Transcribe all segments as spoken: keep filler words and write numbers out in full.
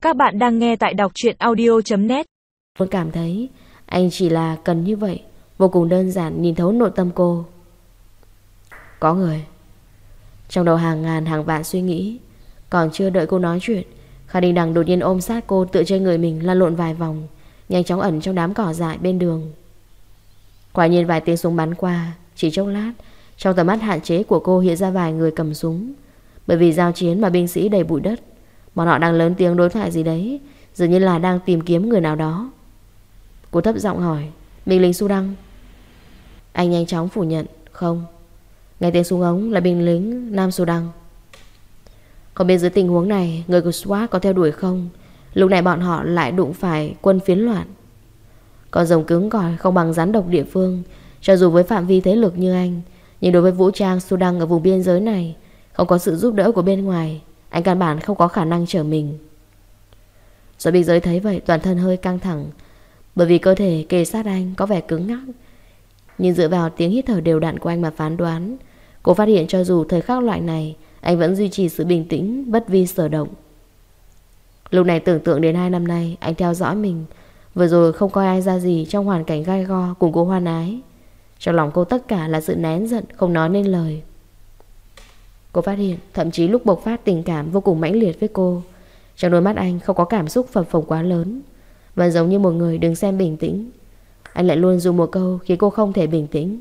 Các bạn đang nghe tại đọc truyện audio chấm net. Tôi cảm thấy anh chỉ là cần như vậy, vô cùng đơn giản, nhìn thấu nội tâm cô. Có người. Trong đầu hàng ngàn hàng vạn suy nghĩ. Còn chưa đợi cô nói chuyện, Kha Đình Đằng đột nhiên ôm sát cô, tựa trên người mình lăn lộn vài vòng, nhanh chóng ẩn trong đám cỏ dại bên đường. Quả nhiên vài tiếng súng bắn qua, chỉ chốc lát, trong tầm mắt hạn chế của cô hiện ra vài người cầm súng. Bởi vì giao chiến mà binh sĩ đầy bụi đất, bọn họ đang lớn tiếng đối thoại gì đấy, dường như là đang tìm kiếm người nào đó. Cô thấp giọng hỏi: binh lính Sudan? Anh nhanh chóng phủ nhận: không. Nghe tiếng súng ống là binh lính Nam Sudan. Không biết dưới tình huống này người của SWAT có theo đuổi không. Lúc này bọn họ lại đụng phải quân phiến loạn. Con rồng cứng cỏi không bằng rắn độc địa phương. Cho dù với phạm vi thế lực như anh, nhưng đối với vũ trang Sudan ở vùng biên giới này, không có sự giúp đỡ của bên ngoài, anh căn bản không có khả năng trở mình. Rồi biên giới thấy vậy, toàn thân hơi căng thẳng, bởi vì cơ thể kề sát anh có vẻ cứng ngắc. Nhưng dựa vào tiếng hít thở đều đặn của anh mà phán đoán, cô phát hiện cho dù thời khắc loại này, anh vẫn duy trì sự bình tĩnh, bất vi sở động. Lúc này tưởng tượng đến hai năm nay anh theo dõi mình, vừa rồi không coi ai ra gì trong hoàn cảnh gai go cùng cô hoan ái. Trong lòng cô tất cả là sự nén giận, không nói nên lời. Cô phát hiện thậm chí lúc bộc phát tình cảm vô cùng mãnh liệt với cô, trong đôi mắt anh không có cảm xúc phập phồng quá lớn, và giống như một người đừng xem bình tĩnh, anh lại luôn dùng một câu khiến cô không thể bình tĩnh.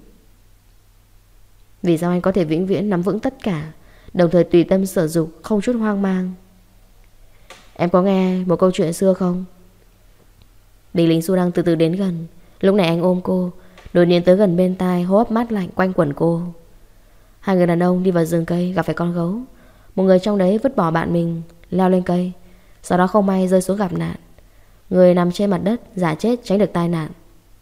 Vì sao anh có thể vĩnh viễn nắm vững tất cả, đồng thời tùy tâm sở dục, không chút hoang mang? Em có nghe một câu chuyện xưa không? Binh lính Sudan từ từ đến gần. Lúc này anh ôm cô, đột nhiên tới gần bên tai, hô hấp mát lạnh quanh quẩn cô. Hai người đàn ông đi vào rừng cây, gặp phải con gấu. Một người trong đấy vứt bỏ bạn mình, leo lên cây, sau đó không may rơi xuống gặp nạn. Người nằm trên mặt đất, giả chết tránh được tai nạn.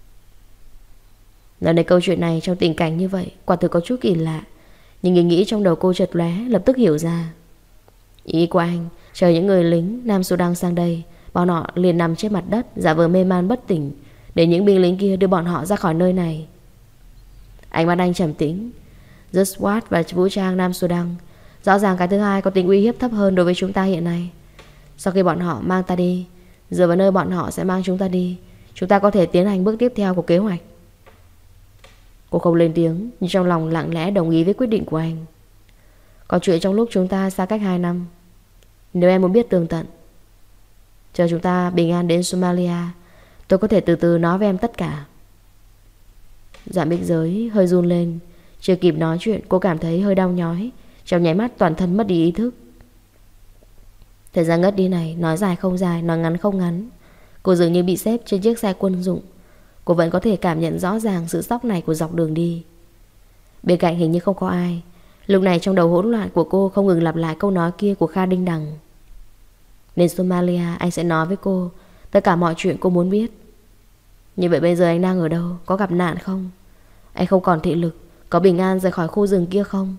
Lần này câu chuyện này trong tình cảnh như vậy quả thực có chút kỳ lạ, nhưng nghĩ nghĩ trong đầu cô chợt lóe, lập tức hiểu ra. Ý của anh, chờ những người lính Nam Sudan sang đây, bọn họ liền nằm trên mặt đất, giả vờ mê man bất tỉnh, để những binh lính kia đưa bọn họ ra khỏi nơi này. Ánh mắt anh trầm tĩnh. The SWAT và vũ trang Nam Sudan, rõ ràng cái thứ hai có tính uy hiếp thấp hơn đối với chúng ta hiện nay. Sau khi bọn họ mang ta đi, dựa vào nơi bọn họ sẽ mang chúng ta đi, chúng ta có thể tiến hành bước tiếp theo của kế hoạch. Cô không lên tiếng, nhưng trong lòng lặng lẽ đồng ý với quyết định của anh. Có chuyện trong lúc chúng ta xa cách hai năm, nếu em muốn biết tường tận, chờ chúng ta bình an đến Somalia, tôi có thể từ từ nói với em tất cả. Dạ Bích Giới hơi run lên. Chưa kịp nói chuyện, cô cảm thấy hơi đau nhói, trong nháy mắt toàn thân mất đi ý thức. Thời gian ngất đi này, nói dài không dài, nói ngắn không ngắn. Cô dường như bị xếp trên chiếc xe quân dụng. Cô vẫn có thể cảm nhận rõ ràng sự sốc này của dọc đường đi. Bên cạnh hình như không có ai. Lúc này trong đầu hỗn loạn của cô không ngừng lặp lại câu nói kia của Kha Đình Đằng. Đến Somalia anh sẽ nói với cô tất cả mọi chuyện cô muốn biết. Như vậy bây giờ anh đang ở đâu? Có gặp nạn không? Anh không còn thị lực, có bình an rời khỏi khu rừng kia không?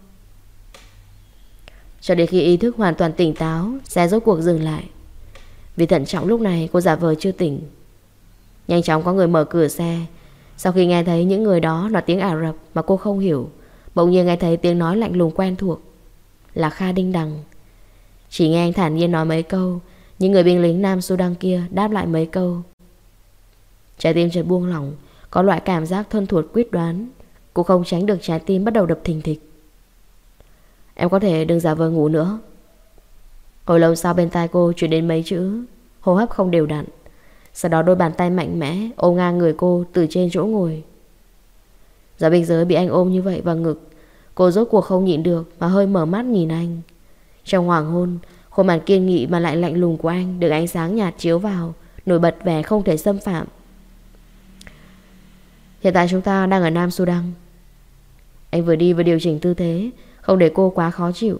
Cho đến khi ý thức hoàn toàn tỉnh táo, xe rốt cuộc dừng lại. Vì thận trọng lúc này cô giả vờ chưa tỉnh. Nhanh chóng có người mở cửa xe. Sau khi nghe thấy những người đó nói tiếng Ả Rập mà cô không hiểu, bỗng nhiên nghe thấy tiếng nói lạnh lùng quen thuộc. Là Kha Đình Đằng. Chỉ nghe anh thản nhiên nói mấy câu, những người binh lính Nam Sudan kia đáp lại mấy câu. Trái tim chợt buông lỏng, có loại cảm giác thân thuộc quyết đoán. Cô không tránh được trái tim bắt đầu đập thình thịch. Em có thể đừng giả vờ ngủ nữa. Hồi lâu sau bên tai cô chuyển đến mấy chữ, hô hấp không đều đặn. Sau đó đôi bàn tay mạnh mẽ ôm ngang người cô từ trên chỗ ngồi. Giờ Bích Giới bị anh ôm như vậy vào ngực, cô rốt cuộc không nhịn được mà hơi mở mắt nhìn anh. Trong hoàng hôn, khuôn mặt kiên nghị mà lại lạnh lùng của anh được ánh sáng nhạt chiếu vào, nổi bật vẻ không thể xâm phạm. Hiện tại chúng ta đang ở Nam Sudan. Anh vừa đi vừa điều chỉnh tư thế, không để cô quá khó chịu.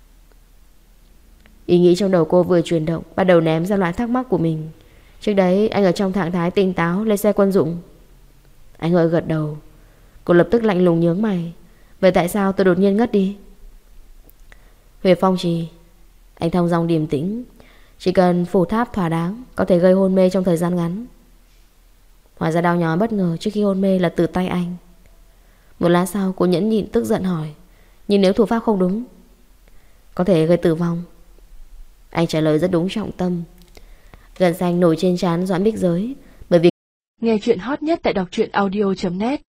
Ý nghĩ trong đầu cô vừa chuyển động, bắt đầu ném ra loại thắc mắc của mình. Trước đấy anh ở trong trạng thái tỉnh táo lên xe quân dụng. Anh hơi gật đầu. Cô lập tức lạnh lùng nhướng mày. Vậy tại sao tôi đột nhiên ngất đi? Huyệt phong trì. Anh thong dong điềm tĩnh. Chỉ cần phủ tháp thỏa đáng, có thể gây hôn mê trong thời gian ngắn. Hóa ra đau nhói bất ngờ trước khi hôn mê là từ tay anh. Một lát sau cô nhẫn nhịn tức giận hỏi, nhưng nếu thủ pháp không đúng, có thể gây tử vong. Anh trả lời rất đúng trọng tâm. Gân xanh nổi trên trán Doãn Bích Giới. Bởi vì nghe chuyện hot nhất tại đọc truyện audio chấm net